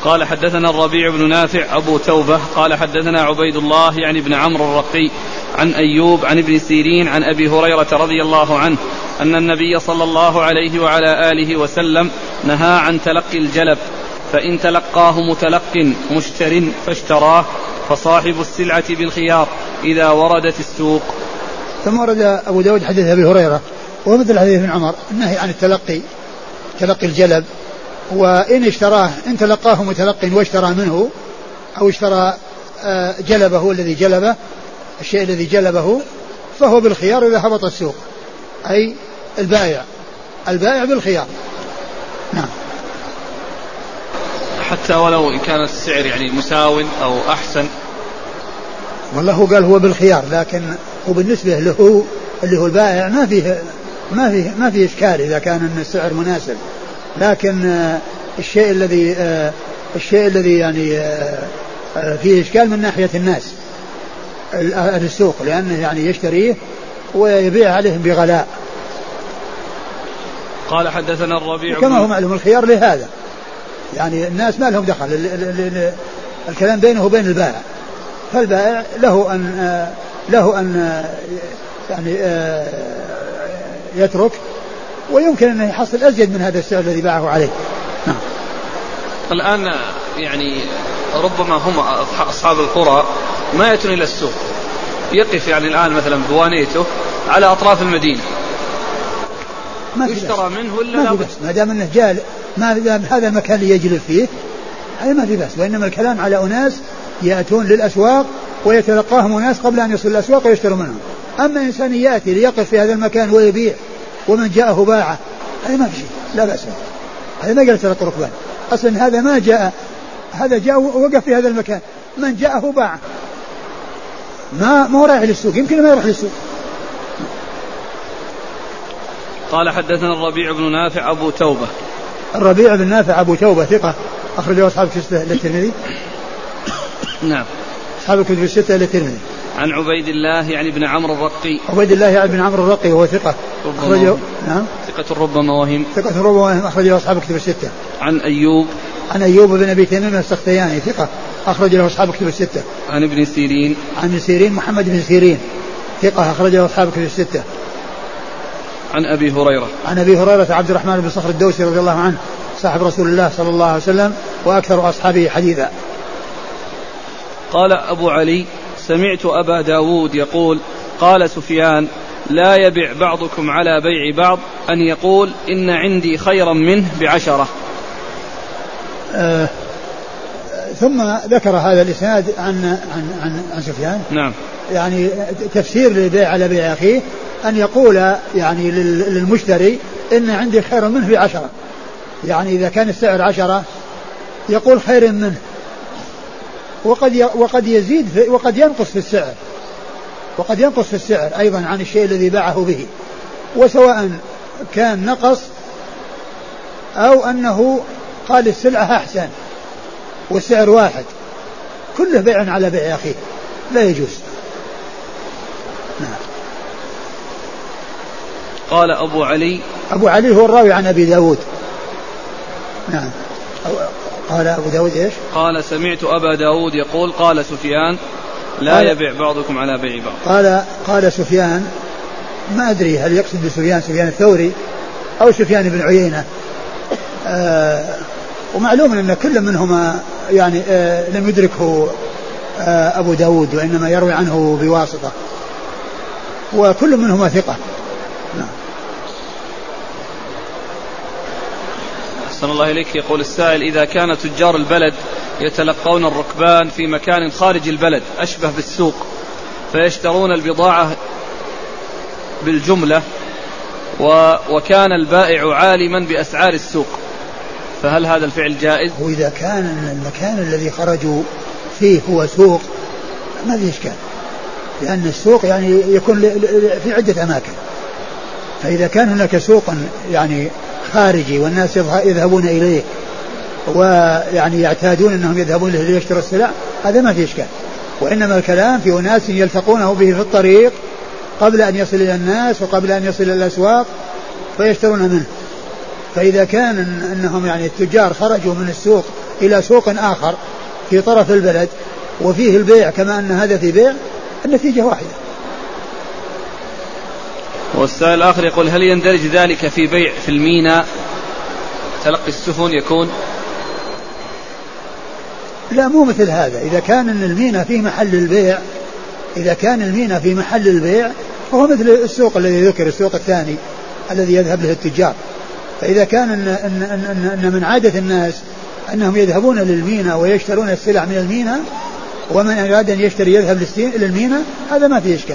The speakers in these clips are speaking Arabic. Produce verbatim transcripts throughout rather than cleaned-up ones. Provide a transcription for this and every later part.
قال حدثنا الربيع بن نافع أبو توبة قال حدثنا عبيد الله يعني بن عمرو الرقي عن أيوب عن ابن سيرين عن أبي هريرة رضي الله عنه أن النبي صلى الله عليه وعلى آله وسلم نهى عن تلقي الجلب، فإن تلقاه متلق مشتر فاشتراه فصاحب السلعة بالخيار إذا وردت السوق. ثم ورد أبو داود حديث أبي هريرة ومثل حديث ابن عمر النهي عن التلقي تلقي الجلب، وإن اشتراه إن تلقاه متلق واشترى منه أو اشترى جلبه الذي جلبه الشيء الذي جلبه فهو بالخيار إذا هبط السوق، أي البائع البائع بالخيار. نعم. حتى ولو إن كان السعر يعني مساو أو أحسن. والله هو قال هو بالخيار، لكن وبالنسبة له اللي هو البائع ما فيه ما فيه ما فيه إشكال إذا كان السعر مناسب، لكن الشيء الذي الشيء الذي يعني فيه إشكال من ناحية الناس أهل السوق، لأنه يعني يشتريه ويبيع عليهم بغلاء. قال حدثنا الربيع كما هو معلوم الخيار لهذا، يعني الناس ما لهم دخل، الكلام بينه وبين البائع، فالبائع له أن له أن يعني يترك، ويمكن أن يحصل أزيد من هذا السعر الذي باعه عليه. نعم. الآن يعني ربما هم أصحاب القرى ما يأتون إلى السوق، يقف يعني الآن مثلا بوانيته على أطراف المدينة يشترى منه ولا لا بأس؟ ما دام أنه جال ما دام هذا المكان اللي يجلس فيه هذا ما في بأس، وإنما الكلام على أناس يأتون للأسواق ويتلقاهم أناس قبل أن يصل الأسواق ويشتروا منهم. أما إنسان يأتي ليقف في هذا المكان ويبيع ومن جاءه باعه هذا ما في شيء لا بأس، هذا ما جلس على الركبان أصلا، هذا ما جاء، هذا جاء ووقف في هذا المكان، من جاءه باعه، ما ما رايح للسوق، يمكن ما يروح للسوق. قال حدثنا الربيع بن نافع أبو توبة. الربيع بن نافع أبو توبة ثقة أخرجه أصحاب الكتب للترمذي. نعم. أصحاب الكتب الستة للترمذي. عن عبيد الله يعني بن عمرو الرقي. عبيد الله يعني بن عمرو الرقي وهو ثقة أخرجه. نعم. ثقة ربما وهم. ثقة ربما وهم أخرجه أصحاب الكتب الستة. عن أيوب. عن أيوب بن أبي تميم السختياني ثقة أخرج له أصحاب الكتب الستة. عن ابن سيرين. عن ابن سيرين محمد بن سيرين ثقة أخرج له أصحاب الكتب الستة. عن أبي هريرة. عن أبي هريرة عبد الرحمن بن صخر الدوسي رضي الله عنه صاحب رسول الله صلى الله عليه وسلم وأكثر أصحابه حديثا. قال أبو علي سمعت أبا داود يقول قال سفيان لا يبع بعضكم على بيع بعض أن يقول إن عندي خيرا منه بعشرة. آه ثم ذكر هذا الإسناد عن, عن, عن, عن سفيان. نعم. يعني تفسير للبيع على بيع أخيه أن يقول يعني للمشتري إن عندي خيرا منه بعشرة، يعني إذا كان السعر عشرة يقول خير منه، وقد وقد يزيد في وقد ينقص في السعر، وقد ينقص في السعر أيضا عن الشيء الذي باعه به، وسواء كان نقص أو أنه قال السلعة أحسن والسعر واحد، كله بيع على بيع أخيه لا يجوز. نعم. قال أبو علي. أبو علي هو الراوي عن أبي داود. نعم. قال أبو داود إيش؟ قال سمعت أبا داود يقول قال سفيان لا يبيع بعضكم على بيع بعض. قال قال سفيان، ما أدري هل يقصد بسفيان سفيان الثوري أو سفيان بن عيينة. آه ومعلوم أن كل منهما يعني آه لم يدركه آه أبو داود، وإنما يروي عنه بواسطة، وكل منهما ثقة. نعم. أحسن الله إليك. يقول السائل إذا كان تجار البلد يتلقون الركبان في مكان خارج البلد أشبه بالسوق فيشترون البضاعة بالجملة وكان البائع عالما بأسعار السوق، فهل هذا الفعل جائز؟ وإذا كان المكان الذي خرجوا فيه هو سوق ما فيه إشكال، لأن السوق يعني يكون في عدة أماكن، فإذا كان هناك سوق يعني خارجي والناس يذهبون إليه ويعني يعتادون أنهم يذهبون إليه ليشتروا السلع هذا ما فيه إشكال، وإنما الكلام في أناس يلتقونه به في الطريق قبل أن يصل إلى الناس وقبل أن يصل إلى الأسواق فيشترون منه. فإذا كان أنهم يعني التجار خرجوا من السوق إلى سوق آخر في طرف البلد وفيه البيع كما أن هذا في بيع، النتيجة واحدة. والسائل الآخر يقول هل يندرج ذلك في بيع في الميناء تلقي السفن يكون؟ لا، مو مثل هذا. إذا كان الميناء في محل البيع إذا كان الميناء في محل البيع فهو مثل السوق الذي ذكر، السوق الثاني الذي يذهب له التجار. فإذا كان إن, إن, إن, إن من عادة الناس أنهم يذهبون للميناء ويشترون السلع من الميناء، ومن أراد أن يشتري يذهب للميناء، هذا ما فيه إشكال.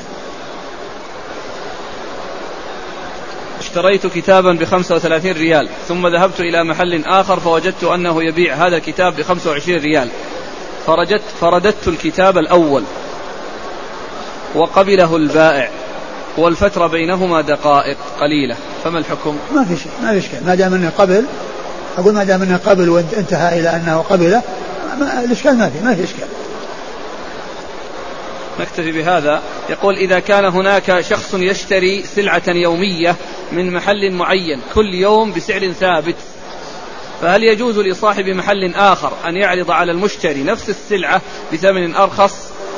اشتريت كتابا بخمسة وثلاثين ريال ثم ذهبت إلى محل آخر فوجدت أنه يبيع هذا الكتاب بخمسة وعشرين ريال، فرجت فرددت الكتاب الأول وقبله البائع والفترة بينهما دقائق قليلة، فما الحكم؟ ما في شيء، ما في إشكال ما دام أنه قبل. أقول ما دام أنه قبل وانتهى إلى أنه قبله، الإشكال ما في ما في إشكال. نكتفي بهذا. يقول إذا كان هناك شخص يشتري سلعة يومية من محل معين كل يوم بسعر ثابت، فهل يجوز لصاحب محل آخر أن يعرض على المشتري نفس السلعة بثمن أرخص؟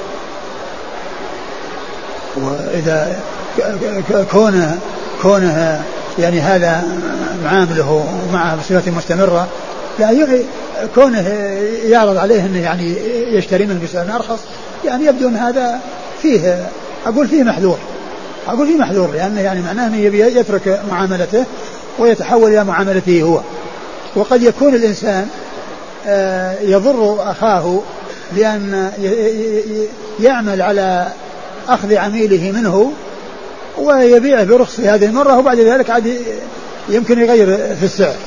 وإذا كونه كونه يعني هذا معامله مع بصفة مستمرة، لا كونه يعرض عليه أنه يعني يشتري منه بسعر أرخص، يعني يبدو أن هذا فيه أقول فيه محذور أقول فيه محذور لأنه يعني معناه أنه يبي يترك معاملته ويتحول إلى معاملته هو. وقد يكون الإنسان يضر أخاه لأن يعمل على أخذ عميله منه ويبيعه برخص هذه المرة، وبعد ذلك عاد يمكن يغير في السعر.